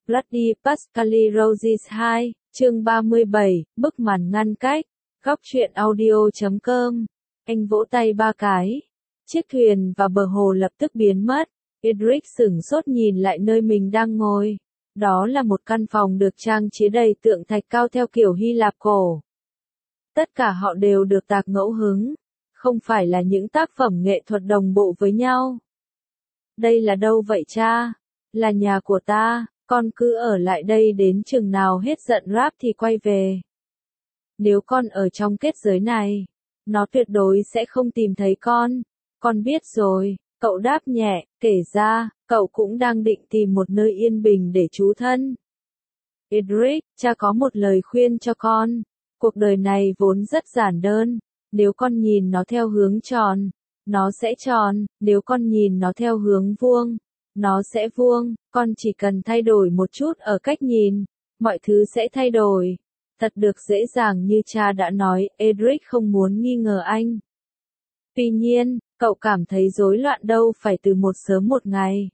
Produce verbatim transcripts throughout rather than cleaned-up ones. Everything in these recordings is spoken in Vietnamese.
Bloody Pascali Roses hai, chương ba mươi bảy, bức màn ngăn cách, góc truyện audio chấm com. Anh vỗ tay ba cái. Chiếc thuyền và bờ hồ lập tức biến mất. Edric sửng sốt nhìn lại nơi mình đang ngồi. Đó là một căn phòng được trang trí đầy tượng thạch cao theo kiểu Hy Lạp cổ. Tất cả họ đều được tạc ngẫu hứng. Không phải là những tác phẩm nghệ thuật đồng bộ với nhau. Đây là đâu vậy cha? Là nhà của ta, con cứ ở lại đây đến chừng nào hết giận rap thì quay về. Nếu con ở trong kết giới này, nó tuyệt đối sẽ không tìm thấy con. Con biết rồi, cậu đáp nhẹ, kể ra, cậu cũng đang định tìm một nơi yên bình để trú thân. Edric, cha có một lời khuyên cho con. Cuộc đời này vốn rất giản đơn. Nếu con nhìn nó theo hướng tròn, nó sẽ tròn. Nếu con nhìn nó theo hướng vuông, nó sẽ vuông. Con chỉ cần thay đổi một chút ở cách nhìn, mọi thứ sẽ thay đổi. Thật được dễ dàng như cha đã nói. Edric không muốn nghi ngờ anh. Tuy nhiên, cậu cảm thấy rối loạn đâu phải từ một sớm một ngày.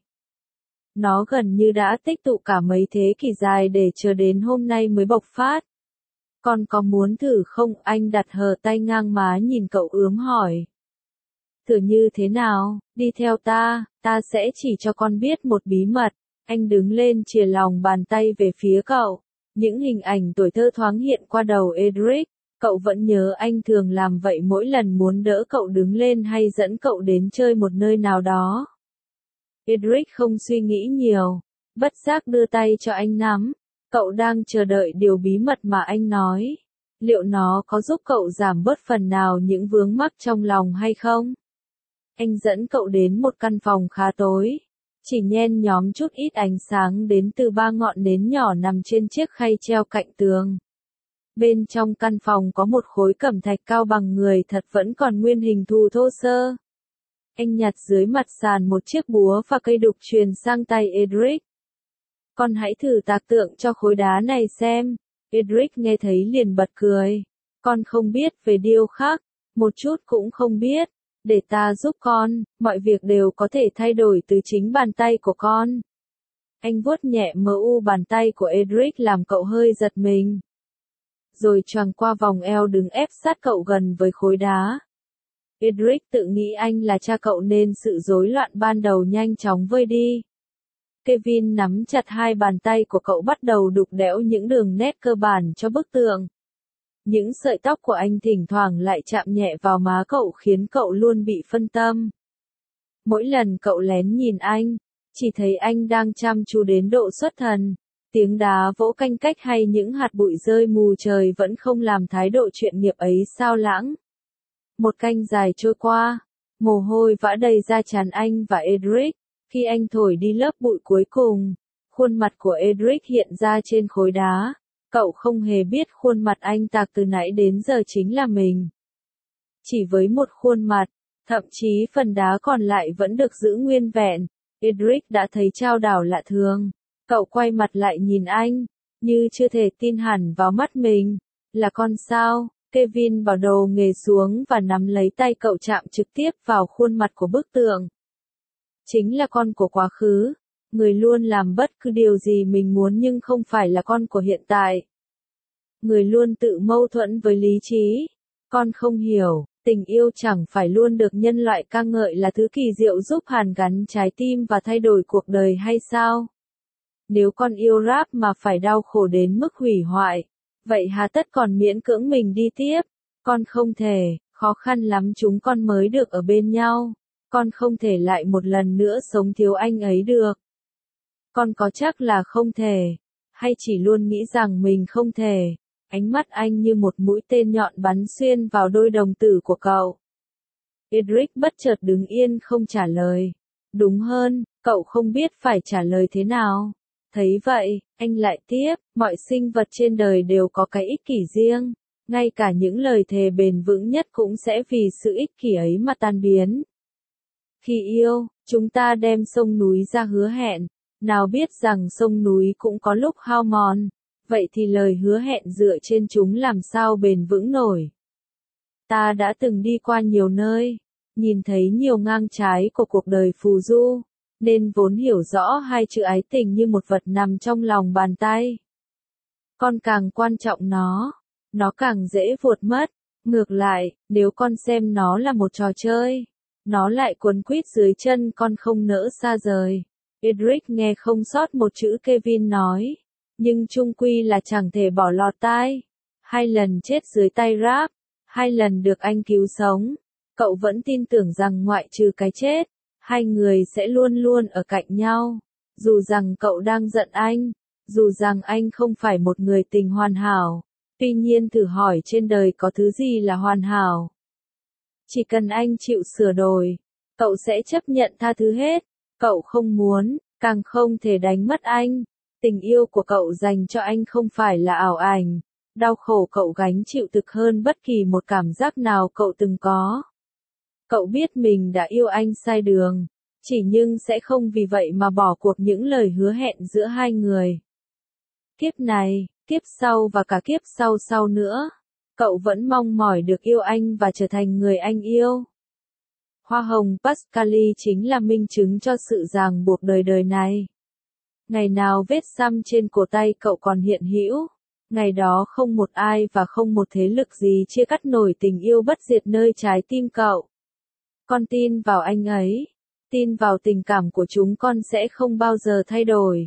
Nó gần như đã tích tụ cả mấy thế kỷ dài để chờ đến hôm nay mới bộc phát. Con có muốn thử không? Anh đặt hờ tay ngang má nhìn cậu ướm hỏi. Thử như thế nào? Đi theo ta, ta sẽ chỉ cho con biết một bí mật. Anh đứng lên chìa lòng bàn tay về phía cậu. Những hình ảnh tuổi thơ thoáng hiện qua đầu Edric. Cậu vẫn nhớ anh thường làm vậy mỗi lần muốn đỡ cậu đứng lên hay dẫn cậu đến chơi một nơi nào đó. Edric không suy nghĩ nhiều, bất giác đưa tay cho anh nắm. Cậu đang chờ đợi điều bí mật mà anh nói. Liệu nó có giúp cậu giảm bớt phần nào những vướng mắc trong lòng hay không? Anh dẫn cậu đến một căn phòng khá tối. Chỉ nhen nhóm chút ít ánh sáng đến từ ba ngọn nến nhỏ nằm trên chiếc khay treo cạnh tường. Bên trong căn phòng có một khối cẩm thạch cao bằng người thật vẫn còn nguyên hình thù thô sơ. Anh nhặt dưới mặt sàn một chiếc búa và cây đục truyền sang tay Edric. Con hãy thử tạc tượng cho khối đá này xem. Edric nghe thấy liền bật cười. Con không biết về điêu khắc, một chút cũng không biết. Để ta giúp con, mọi việc đều có thể thay đổi từ chính bàn tay của con. Anh vuốt nhẹ mờ u bàn tay của Edric làm cậu hơi giật mình. Rồi choàng qua vòng eo đứng ép sát cậu gần với khối đá. Edric tự nghĩ anh là cha cậu nên sự rối loạn ban đầu nhanh chóng vơi đi. Kevin nắm chặt hai bàn tay của cậu bắt đầu đục đẽo những đường nét cơ bản cho bức tượng. Những sợi tóc của anh thỉnh thoảng lại chạm nhẹ vào má cậu khiến cậu luôn bị phân tâm. Mỗi lần cậu lén nhìn anh, chỉ thấy anh đang chăm chú đến độ xuất thần. Tiếng đá vỗ canh cách hay những hạt bụi rơi mù trời vẫn không làm thái độ chuyện nghiệp ấy sao lãng. Một canh dài trôi qua, mồ hôi vã đầy ra trán anh và Edric. Khi anh thổi đi lớp bụi cuối cùng, khuôn mặt của Edric hiện ra trên khối đá. Cậu không hề biết khuôn mặt anh tạc từ nãy đến giờ chính là mình. Chỉ với một khuôn mặt, thậm chí phần đá còn lại vẫn được giữ nguyên vẹn, Edric đã thấy chao đảo lạ thường. Cậu quay mặt lại nhìn anh, như chưa thể tin hẳn vào mắt mình. Là con sao? Kevin bảo đầu nghề xuống và nắm lấy tay cậu chạm trực tiếp vào khuôn mặt của bức tượng. Chính là con của quá khứ. Người luôn làm bất cứ điều gì mình muốn nhưng không phải là con của hiện tại. Người luôn tự mâu thuẫn với lý trí. Con không hiểu, tình yêu chẳng phải luôn được nhân loại ca ngợi là thứ kỳ diệu giúp hàn gắn trái tim và thay đổi cuộc đời hay sao? Nếu con yêu rap mà phải đau khổ đến mức hủy hoại, vậy hà tất còn miễn cưỡng mình đi tiếp? Con không thể, khó khăn lắm chúng con mới được ở bên nhau. Con không thể lại một lần nữa sống thiếu anh ấy được. Con có chắc là không thể, hay chỉ luôn nghĩ rằng mình không thể? Ánh mắt anh như một mũi tên nhọn bắn xuyên vào đôi đồng tử của cậu. Edric bất chợt đứng yên không trả lời. Đúng hơn, cậu không biết phải trả lời thế nào. Thấy vậy, anh lại tiếp, mọi sinh vật trên đời đều có cái ích kỷ riêng. Ngay cả những lời thề bền vững nhất cũng sẽ vì sự ích kỷ ấy mà tan biến. Khi yêu, chúng ta đem sông núi ra hứa hẹn. Nào biết rằng sông núi cũng có lúc hao mòn. Vậy thì lời hứa hẹn dựa trên chúng làm sao bền vững nổi. Ta đã từng đi qua nhiều nơi, nhìn thấy nhiều ngang trái của cuộc đời phù du. nên vốn hiểu rõ hai chữ ái tình như một vật nằm trong lòng bàn tay. Con càng quan trọng nó, nó càng dễ vụt mất. Ngược lại, nếu con xem nó là một trò chơi, nó lại quấn quýt dưới chân con không nỡ xa rời. Edric nghe không sót một chữ Kevin nói, nhưng chung quy là chẳng thể bỏ lọt tai. Hai lần chết dưới tay Rap, hai lần được anh cứu sống. Cậu vẫn tin tưởng rằng ngoại trừ cái chết, hai người sẽ luôn luôn ở cạnh nhau. Dù rằng cậu đang giận anh, dù rằng anh không phải một người tình hoàn hảo. Tuy nhiên thử hỏi trên đời có thứ gì là hoàn hảo. Chỉ cần anh chịu sửa đổi, cậu sẽ chấp nhận tha thứ hết. Cậu không muốn, càng không thể đánh mất anh. Tình yêu của cậu dành cho anh không phải là ảo ảnh. Đau khổ cậu gánh chịu thực hơn bất kỳ một cảm giác nào cậu từng có. Cậu biết mình đã yêu anh sai đường, chỉ nhưng sẽ không vì vậy mà bỏ cuộc những lời hứa hẹn giữa hai người. Kiếp này, kiếp sau và cả kiếp sau sau nữa, cậu vẫn mong mỏi được yêu anh và trở thành người anh yêu. Hoa hồng Pascali chính là minh chứng cho sự ràng buộc đời đời này. Ngày nào vết xăm trên cổ tay cậu còn hiện hữu, ngày đó không một ai và không một thế lực gì chia cắt nổi tình yêu bất diệt nơi trái tim cậu. Con tin vào anh ấy, tin vào tình cảm của chúng con sẽ không bao giờ thay đổi.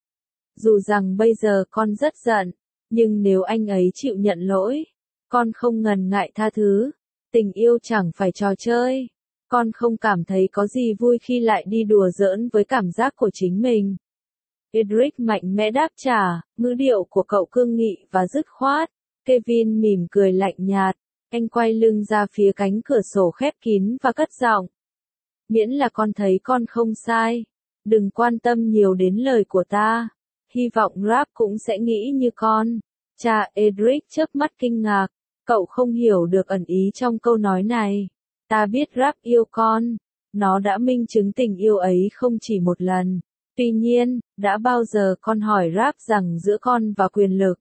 Dù rằng bây giờ con rất giận, nhưng nếu anh ấy chịu nhận lỗi, con không ngần ngại tha thứ. Tình yêu chẳng phải trò chơi. Con không cảm thấy có gì vui khi lại đi đùa giỡn với cảm giác của chính mình. Edric mạnh mẽ đáp trả, ngữ điệu của cậu cương nghị và dứt khoát. Kevin mỉm cười lạnh nhạt, anh quay lưng ra phía cánh cửa sổ khép kín và cất giọng. Miễn là con thấy con không sai, đừng quan tâm nhiều đến lời của ta. Hy vọng Rap cũng sẽ nghĩ như con. Cha Edric chớp mắt kinh ngạc, cậu không hiểu được ẩn ý trong câu nói này. Ta biết Rap yêu con, nó đã minh chứng tình yêu ấy không chỉ một lần. Tuy nhiên, đã bao giờ con hỏi Rap rằng giữa con và quyền lực,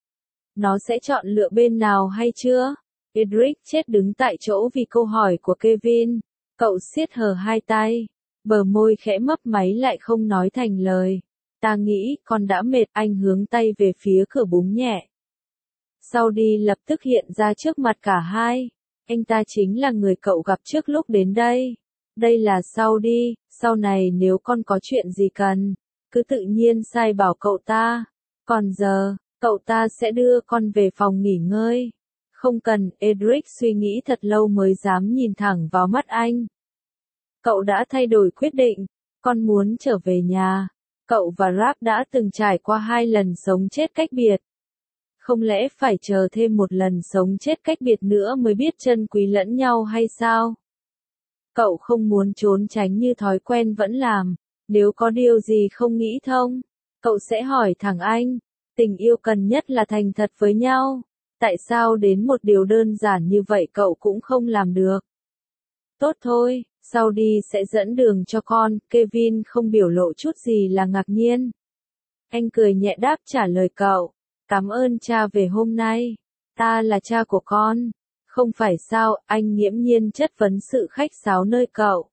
nó sẽ chọn lựa bên nào hay chưa? Edric chết đứng tại chỗ vì câu hỏi của Kevin. Cậu siết hờ hai tay, bờ môi khẽ mấp máy lại không nói thành lời. Ta nghĩ con đã mệt, anh hướng tay về phía cửa búng nhẹ. Saudi lập tức hiện ra trước mặt cả hai. Anh ta chính là người cậu gặp trước lúc đến đây. Đây là Saudi, sau này nếu con có chuyện gì cần, cứ tự nhiên sai bảo cậu ta. Còn giờ, cậu ta sẽ đưa con về phòng nghỉ ngơi. Không cần, Edric suy nghĩ thật lâu mới dám nhìn thẳng vào mắt anh. Cậu đã thay đổi quyết định, con muốn trở về nhà. Cậu và Rap đã từng trải qua hai lần sống chết cách biệt. Không lẽ phải chờ thêm một lần sống chết cách biệt nữa mới biết trân quý lẫn nhau hay sao? Cậu không muốn trốn tránh như thói quen vẫn làm. Nếu có điều gì không nghĩ thông, cậu sẽ hỏi thẳng anh. Tình yêu cần nhất là thành thật với nhau. Tại sao đến một điều đơn giản như vậy cậu cũng không làm được? Tốt thôi, Saudi sẽ dẫn đường cho con. Kevin không biểu lộ chút gì là ngạc nhiên. Anh cười nhẹ đáp trả lời cậu. Cảm ơn cha về hôm nay. Ta là cha của con. Không phải sao, anh nghiễm nhiên chất vấn sự khách sáo nơi cậu.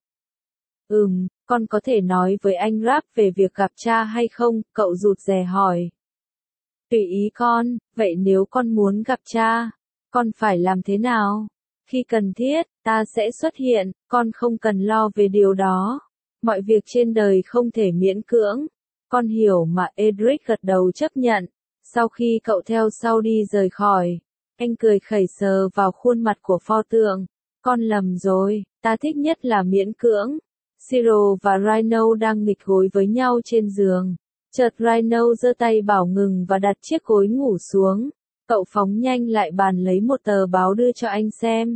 Ừm, con có thể nói với anh Rap về việc gặp cha hay không? Cậu rụt rè hỏi. Tùy ý con, vậy nếu con muốn gặp cha, con phải làm thế nào? Khi cần thiết, ta sẽ xuất hiện, con không cần lo về điều đó. Mọi việc trên đời không thể miễn cưỡng. Con hiểu mà. Edric gật đầu chấp nhận. Sau khi cậu theo Saudi rời khỏi, anh cười khẩy sờ vào khuôn mặt của pho tượng. Con lầm rồi, ta thích nhất là miễn cưỡng. Siro và Rhino đang nghịch gối với nhau trên giường. Chợt Rhino giơ tay bảo ngừng và đặt chiếc gối ngủ xuống. Cậu phóng nhanh lại bàn lấy một tờ báo đưa cho anh xem.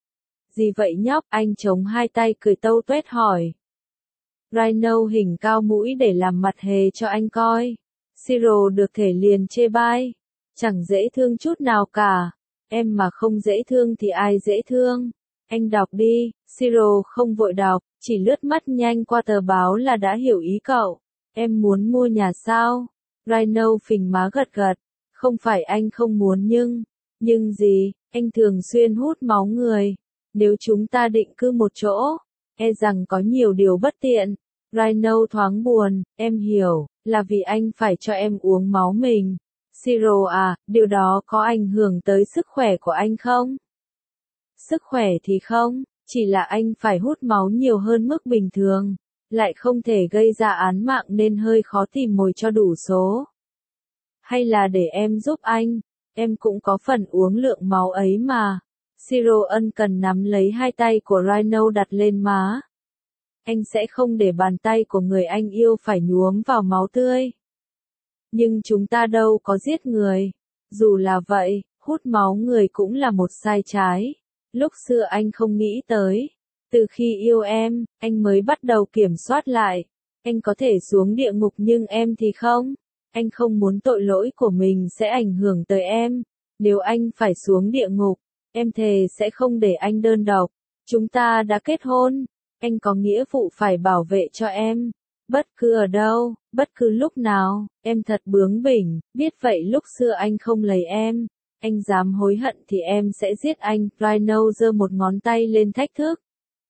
Gì vậy nhóc? Anh chống hai tay cười tâu tuét hỏi. Rhino hình cao mũi để làm mặt hề cho anh coi. Siro được thể liền chê bai. Chẳng dễ thương chút nào cả. Em mà không dễ thương thì ai dễ thương? Anh đọc đi. Siro không vội đọc, chỉ lướt mắt nhanh qua tờ báo là đã hiểu ý cậu. Em muốn mua nhà sao? Rhino phình má gật gật. Không phải anh không muốn nhưng... Nhưng gì? Anh thường xuyên hút máu người. Nếu chúng ta định cư một chỗ, e rằng có nhiều điều bất tiện. Rhino thoáng buồn, em hiểu, là vì anh phải cho em uống máu mình. Siro à, điều đó có ảnh hưởng tới sức khỏe của anh không? Sức khỏe thì không, chỉ là anh phải hút máu nhiều hơn mức bình thường, lại không thể gây ra án mạng nên hơi khó tìm mồi cho đủ số. Hay là để em giúp anh, em cũng có phần uống lượng máu ấy mà. Siro ân cần nắm lấy hai tay của Rhino đặt lên má. Anh sẽ không để bàn tay của người anh yêu phải nhuốm vào máu tươi. Nhưng chúng ta đâu có giết người. Dù là vậy, hút máu người cũng là một sai trái. Lúc xưa anh không nghĩ tới. Từ khi yêu em, anh mới bắt đầu kiểm soát lại. Anh có thể xuống địa ngục nhưng em thì không. Anh không muốn tội lỗi của mình sẽ ảnh hưởng tới em. Nếu anh phải xuống địa ngục, em thề sẽ không để anh đơn độc. Chúng ta đã kết hôn. Anh có nghĩa vụ phải bảo vệ cho em. Bất cứ ở đâu, bất cứ lúc nào, em thật bướng bỉnh, biết vậy lúc xưa anh không lấy em. Anh dám hối hận thì em sẽ giết anh. Rhino giơ một ngón tay lên thách thức.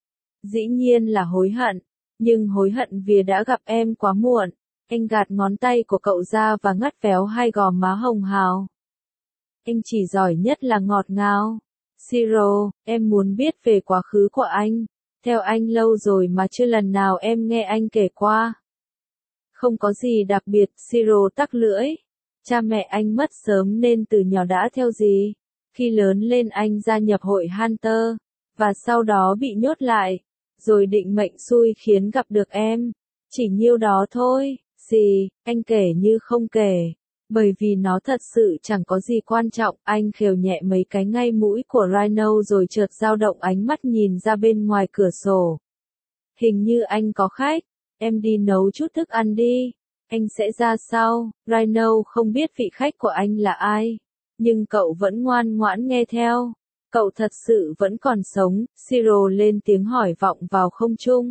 Dĩ nhiên là hối hận, nhưng hối hận vì đã gặp em quá muộn. Anh gạt ngón tay của cậu ra và ngắt véo hai gò má hồng hào. Anh chỉ giỏi nhất là ngọt ngào. Siro, em muốn biết về quá khứ của anh. Theo anh lâu rồi mà chưa lần nào em nghe anh kể qua. Không có gì đặc biệt, Siro tắc lưỡi. Cha mẹ anh mất sớm nên từ nhỏ đã theo gì. Khi lớn lên anh gia nhập hội Hunter, và sau đó bị nhốt lại, rồi định mệnh xui khiến gặp được em. Chỉ nhiêu đó thôi, gì, anh kể như không kể. Bởi vì nó thật sự chẳng có gì quan trọng, anh khều nhẹ mấy cái ngay mũi của Rhino rồi chợt dao động ánh mắt nhìn ra bên ngoài cửa sổ. Hình như anh có khách, em đi nấu chút thức ăn đi, anh sẽ ra sau. Rhino không biết vị khách của anh là ai, nhưng cậu vẫn ngoan ngoãn nghe theo. Cậu thật sự vẫn còn sống, Siro lên tiếng hỏi vọng vào không trung.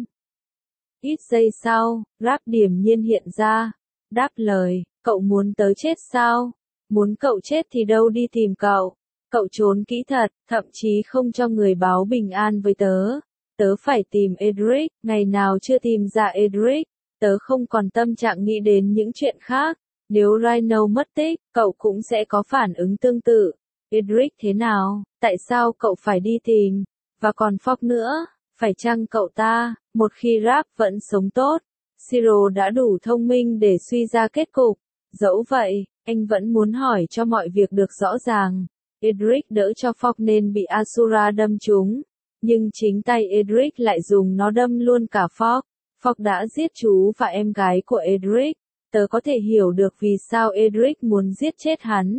Ít giây sau, Rap điềm nhiên hiện ra, đáp lời. Cậu muốn tớ chết sao? Muốn cậu chết thì đâu đi tìm cậu. Cậu trốn kỹ thật, thậm chí không cho người báo bình an với tớ. Tớ phải tìm Edric, ngày nào chưa tìm ra Edric. Tớ không còn tâm trạng nghĩ đến những chuyện khác. Nếu Rhino mất tích, cậu cũng sẽ có phản ứng tương tự. Edric thế nào? Tại sao cậu phải đi tìm? Và còn Fogg nữa, phải chăng cậu ta, một khi Rap vẫn sống tốt, Siro đã đủ thông minh để suy ra kết cục. Dẫu vậy, anh vẫn muốn hỏi cho mọi việc được rõ ràng. Edric đỡ cho Fogg nên bị Asura đâm trúng. Nhưng chính tay Edric lại dùng nó đâm luôn cả Fogg. Fogg đã giết chú và em gái của Edric. Tớ có thể hiểu được vì sao Edric muốn giết chết hắn.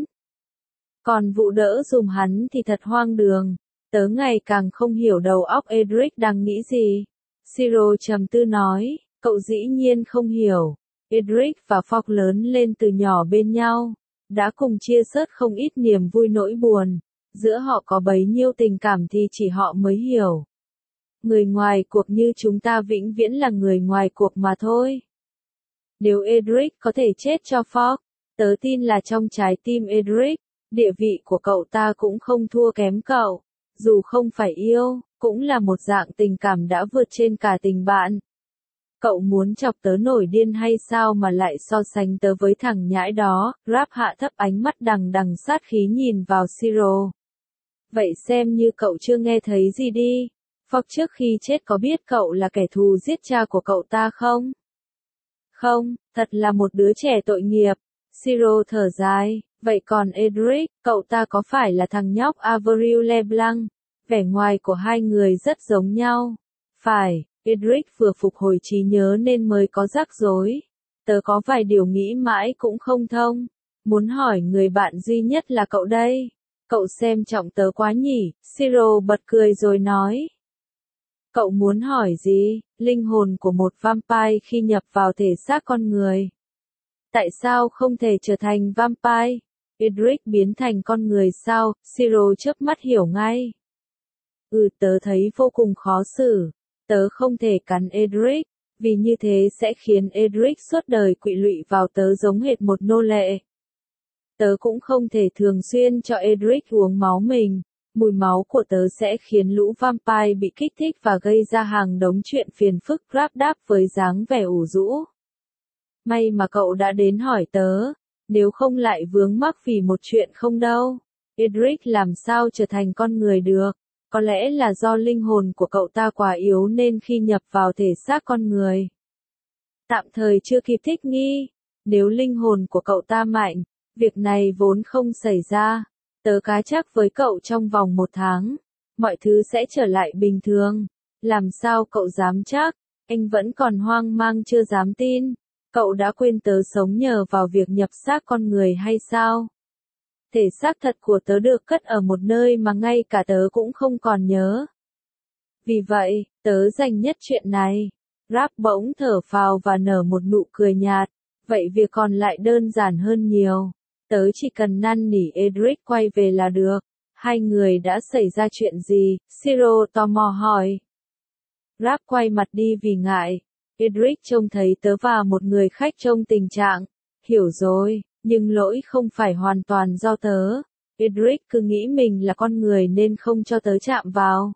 Còn vụ đỡ dùm hắn thì thật hoang đường. Tớ ngày càng không hiểu đầu óc Edric đang nghĩ gì. Siro trầm tư nói, cậu dĩ nhiên không hiểu. Edric và Fogg lớn lên từ nhỏ bên nhau, đã cùng chia sớt không ít niềm vui nỗi buồn. Giữa họ có bấy nhiêu tình cảm thì chỉ họ mới hiểu. Người ngoài cuộc như chúng ta vĩnh viễn là người ngoài cuộc mà thôi. Nếu Edric có thể chết cho Fogg, tớ tin là trong trái tim Edric, địa vị của cậu ta cũng không thua kém cậu. Dù không phải yêu, cũng là một dạng tình cảm đã vượt trên cả tình bạn. Cậu muốn chọc tớ nổi điên hay sao mà lại so sánh tớ với thằng nhãi đó? Rap hạ thấp ánh mắt đằng đằng sát khí nhìn vào Siro. Vậy xem như cậu chưa nghe thấy gì đi. Fogg trước khi chết có biết cậu là kẻ thù giết cha của cậu ta không? Không, thật là một đứa trẻ tội nghiệp. Siro thở dài. Vậy còn Edric, cậu ta có phải là thằng nhóc Avril Leblanc? Vẻ ngoài của hai người rất giống nhau. Phải. Edric vừa phục hồi trí nhớ nên mới có rắc rối. Tớ có vài điều nghĩ mãi cũng không thông. Muốn hỏi người bạn duy nhất là cậu đây. Cậu xem trọng tớ quá nhỉ? Siro bật cười rồi nói. Cậu muốn hỏi gì? Linh hồn của một vampire khi nhập vào thể xác con người. Tại sao không thể trở thành vampire? Edric biến thành con người sao? Siro chớp mắt hiểu ngay. Ừ, tớ thấy vô cùng khó xử. Tớ không thể cắn Edric, vì như thế sẽ khiến Edric suốt đời quỵ lụy vào tớ giống hệt một nô lệ. Tớ cũng không thể thường xuyên cho Edric uống máu mình. Mùi máu của tớ sẽ khiến lũ vampire bị kích thích và gây ra hàng đống chuyện phiền phức. Rap đáp với dáng vẻ ủ rũ. May mà cậu đã đến hỏi tớ, nếu không lại vướng mắc vì một chuyện không đâu. Edric làm sao trở thành con người được, có lẽ là do linh hồn của cậu ta quá yếu nên khi nhập vào thể xác con người, tạm thời chưa kịp thích nghi. Nếu linh hồn của cậu ta mạnh, việc này vốn không xảy ra. Tớ cá chắc với cậu trong vòng một tháng, mọi thứ sẽ trở lại bình thường. Làm sao cậu dám chắc? Anh vẫn còn hoang mang chưa dám tin. Cậu đã quên tớ sống nhờ vào việc nhập xác con người hay sao? Thể xác thật của tớ được cất ở một nơi mà ngay cả tớ cũng không còn nhớ. Vì vậy, tớ dành nhất chuyện này. Rap bỗng thở phào và nở một nụ cười nhạt. Vậy việc còn lại đơn giản hơn nhiều. Tớ chỉ cần năn nỉ Edric quay về là được. Hai người đã xảy ra chuyện gì? Siro tò mò hỏi. Rap quay mặt đi vì ngại. Edric trông thấy tớ và một người khách trong tình trạng. Hiểu rồi, nhưng lỗi không phải hoàn toàn do tớ. Edric cứ nghĩ mình là con người nên không cho tớ chạm vào.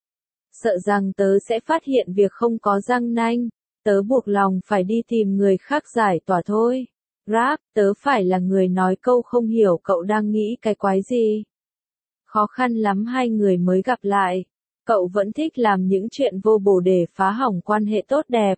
Sợ rằng tớ sẽ phát hiện việc không có răng nanh. Tớ buộc lòng phải đi tìm người khác giải tỏa thôi. Rap, tớ phải là người nói câu không hiểu cậu đang nghĩ cái quái gì. Khó khăn lắm hai người mới gặp lại. Cậu vẫn thích làm những chuyện vô bổ để phá hỏng quan hệ tốt đẹp.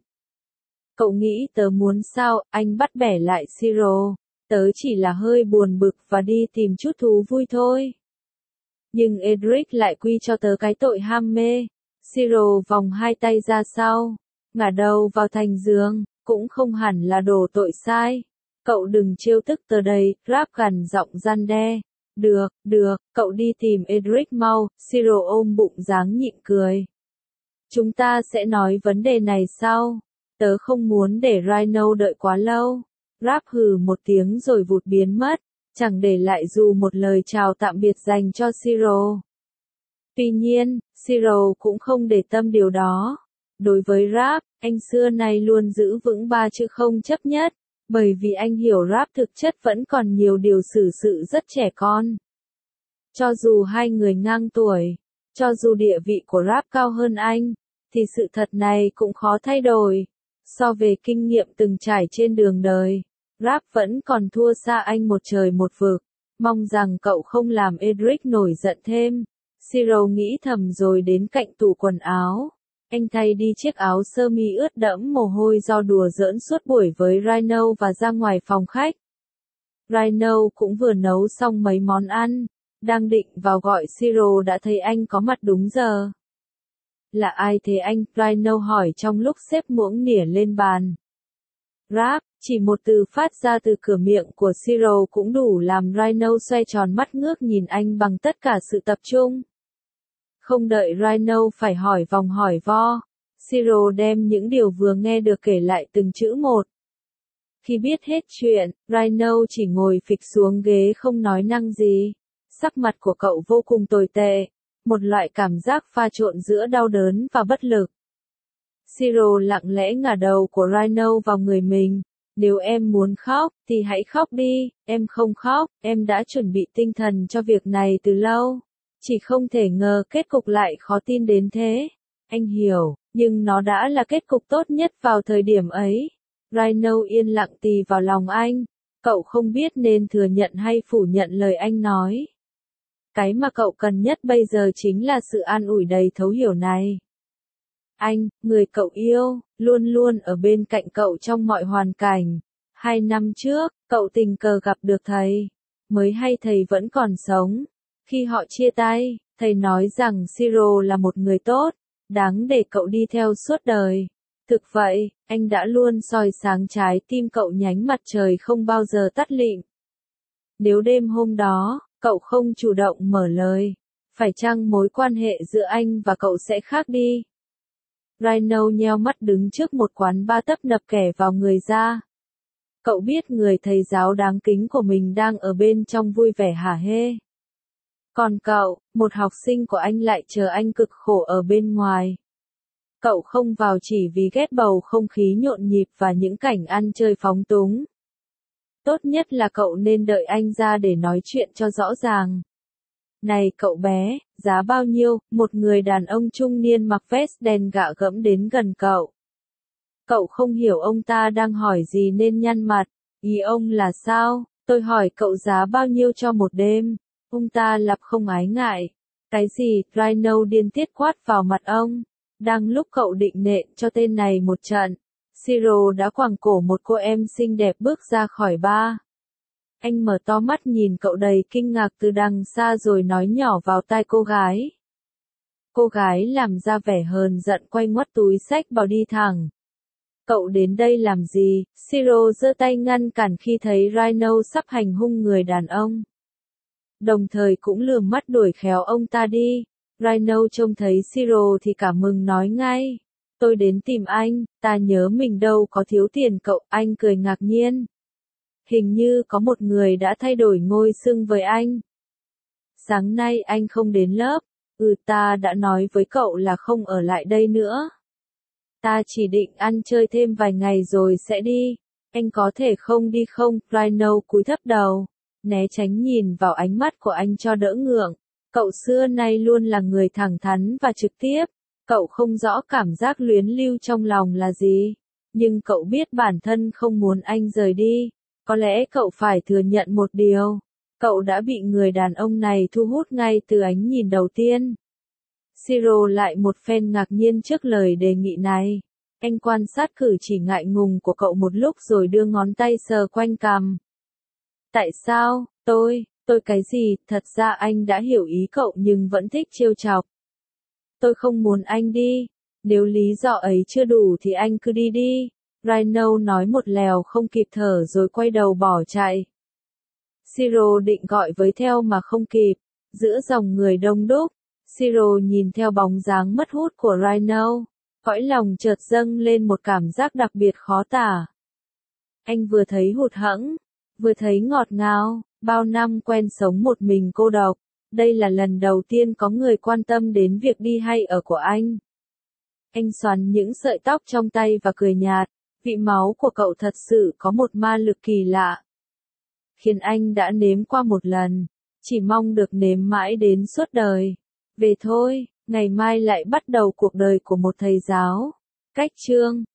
Cậu nghĩ tớ muốn sao? Anh bắt bẻ lại Siro. Tớ chỉ là hơi buồn bực và đi tìm chút thú vui thôi. Nhưng Edric lại quy cho tớ cái tội ham mê. Siro vòng hai tay ra sau, ngả đầu vào thành giường, cũng không hẳn là đổ tội sai. Cậu đừng trêu tức tớ đây, Rap gằn giọng gian đe. Được, được, cậu đi tìm Edric mau. Siro ôm bụng dáng nhịn cười. Chúng ta sẽ nói vấn đề này sau. Tớ không muốn để Rhino đợi quá lâu. Rap hừ một tiếng rồi vụt biến mất, chẳng để lại dù một lời chào tạm biệt dành cho Siro. Tuy nhiên, Siro cũng không để tâm điều đó. Đối với Rap, anh xưa nay luôn giữ vững ba chữ không chấp nhất, bởi vì anh hiểu Rap thực chất vẫn còn nhiều điều xử sự rất trẻ con. Cho dù hai người ngang tuổi, cho dù địa vị của Rap cao hơn anh, thì sự thật này cũng khó thay đổi. So về kinh nghiệm từng trải trên đường đời, Rap vẫn còn thua xa anh một trời một vực. Mong rằng cậu không làm Edric nổi giận thêm. Siro nghĩ thầm rồi đến cạnh tủ quần áo. Anh thay đi chiếc áo sơ mi ướt đẫm mồ hôi do đùa giỡn suốt buổi với Rhino và ra ngoài phòng khách. Rhino cũng vừa nấu xong mấy món ăn. Đang định vào gọi Siro đã thấy anh có mặt đúng giờ. Là ai thế anh? Rhino hỏi trong lúc xếp muỗng nĩa lên bàn. Rap, chỉ một từ phát ra từ cửa miệng của Siro cũng đủ làm Rhino xoay tròn mắt ngước nhìn anh bằng tất cả sự tập trung. Không đợi Rhino phải hỏi vòng hỏi vo, Siro đem những điều vừa nghe được kể lại từng chữ một. Khi biết hết chuyện, Rhino chỉ ngồi phịch xuống ghế không nói năng gì. Sắc mặt của cậu vô cùng tồi tệ, một loại cảm giác pha trộn giữa đau đớn và bất lực. Siro lặng lẽ ngả đầu của Rhino vào người mình. Nếu em muốn khóc, thì hãy khóc đi, em không khóc, em đã chuẩn bị tinh thần cho việc này từ lâu. Chỉ không thể ngờ kết cục lại khó tin đến thế. Anh hiểu, nhưng nó đã là kết cục tốt nhất vào thời điểm ấy. Rhino yên lặng tì vào lòng anh. Cậu không biết nên thừa nhận hay phủ nhận lời anh nói. Cái mà cậu cần nhất bây giờ chính là sự an ủi đầy thấu hiểu này. Anh, người cậu yêu, luôn luôn ở bên cạnh cậu trong mọi hoàn cảnh. Hai năm trước, cậu tình cờ gặp được thầy. Mới hay thầy vẫn còn sống. Khi họ chia tay, thầy nói rằng Siro là một người tốt, đáng để cậu đi theo suốt đời. Thực vậy, anh đã luôn soi sáng trái tim cậu nhánh mặt trời không bao giờ tắt lịm. Nếu đêm hôm đó, cậu không chủ động mở lời, phải chăng mối quan hệ giữa anh và cậu sẽ khác đi? Rhino nheo mắt đứng trước một quán bar tấp nập kẻ vào người ra. Cậu biết người thầy giáo đáng kính của mình đang ở bên trong vui vẻ hả hê. Còn cậu, một học sinh của anh lại chờ anh cực khổ ở bên ngoài. Cậu không vào chỉ vì ghét bầu không khí nhộn nhịp và những cảnh ăn chơi phóng túng. Tốt nhất là cậu nên đợi anh ra để nói chuyện cho rõ ràng. Này cậu bé, giá bao nhiêu? Một người đàn ông trung niên mặc vest đen gạ gẫm đến gần cậu. Cậu không hiểu ông ta đang hỏi gì nên nhăn mặt. Ý ông là sao? Tôi hỏi cậu giá bao nhiêu cho một đêm. Ông ta lặp không ái ngại. Cái gì? Rhino điên tiết quát vào mặt ông. Đang lúc cậu định nện cho tên này một trận, Siro đã quàng cổ một cô em xinh đẹp bước ra khỏi bar. Anh mở to mắt nhìn cậu đầy kinh ngạc từ đằng xa rồi nói nhỏ vào tai cô gái. Cô gái làm ra vẻ hờn giận quay ngoắt túi xách vào đi thẳng. Cậu đến đây làm gì? Siro giơ tay ngăn cản khi thấy Rhino sắp hành hung người đàn ông. Đồng thời cũng lườm mắt đuổi khéo ông ta đi. Rhino trông thấy Siro thì cảm mừng nói ngay. Tôi đến tìm anh, ta nhớ mình đâu có thiếu tiền cậu. Anh cười ngạc nhiên. Hình như có một người đã thay đổi ngôi xưng với anh. Sáng nay anh không đến lớp. Ừ, ta đã nói với cậu là không ở lại đây nữa. Ta chỉ định ăn chơi thêm vài ngày rồi sẽ đi. Anh có thể không đi không? Rhino cúi thấp đầu, né tránh nhìn vào ánh mắt của anh cho đỡ ngượng. Cậu xưa nay luôn là người thẳng thắn và trực tiếp. Cậu không rõ cảm giác luyến lưu trong lòng là gì. Nhưng cậu biết bản thân không muốn anh rời đi. Có lẽ cậu phải thừa nhận một điều. Cậu đã bị người đàn ông này thu hút ngay từ ánh nhìn đầu tiên. Siro lại một phen ngạc nhiên trước lời đề nghị này. Anh quan sát cử chỉ ngại ngùng của cậu một lúc rồi đưa ngón tay sờ quanh cằm. Tại sao? Tôi, tôi cái gì? Thật ra anh đã hiểu ý cậu nhưng vẫn thích trêu chọc. Tôi không muốn anh đi. Nếu lý do ấy chưa đủ thì anh cứ đi đi. Rhino nói một lèo không kịp thở rồi quay đầu bỏ chạy. Siro định gọi với theo mà không kịp. Giữa dòng người đông đúc, Siro nhìn theo bóng dáng mất hút của Rhino. Cõi lòng chợt dâng lên một cảm giác đặc biệt khó tả. Anh vừa thấy hụt hẫng, vừa thấy ngọt ngào. Bao năm quen sống một mình cô độc, đây là lần đầu tiên có người quan tâm đến việc đi hay ở của anh. Anh xoắn những sợi tóc trong tay và cười nhạt. Vị máu của cậu thật sự có một ma lực kỳ lạ, khiến anh đã nếm qua một lần, chỉ mong được nếm mãi đến suốt đời. Về thôi, ngày mai lại bắt đầu cuộc đời của một thầy giáo. Cách chương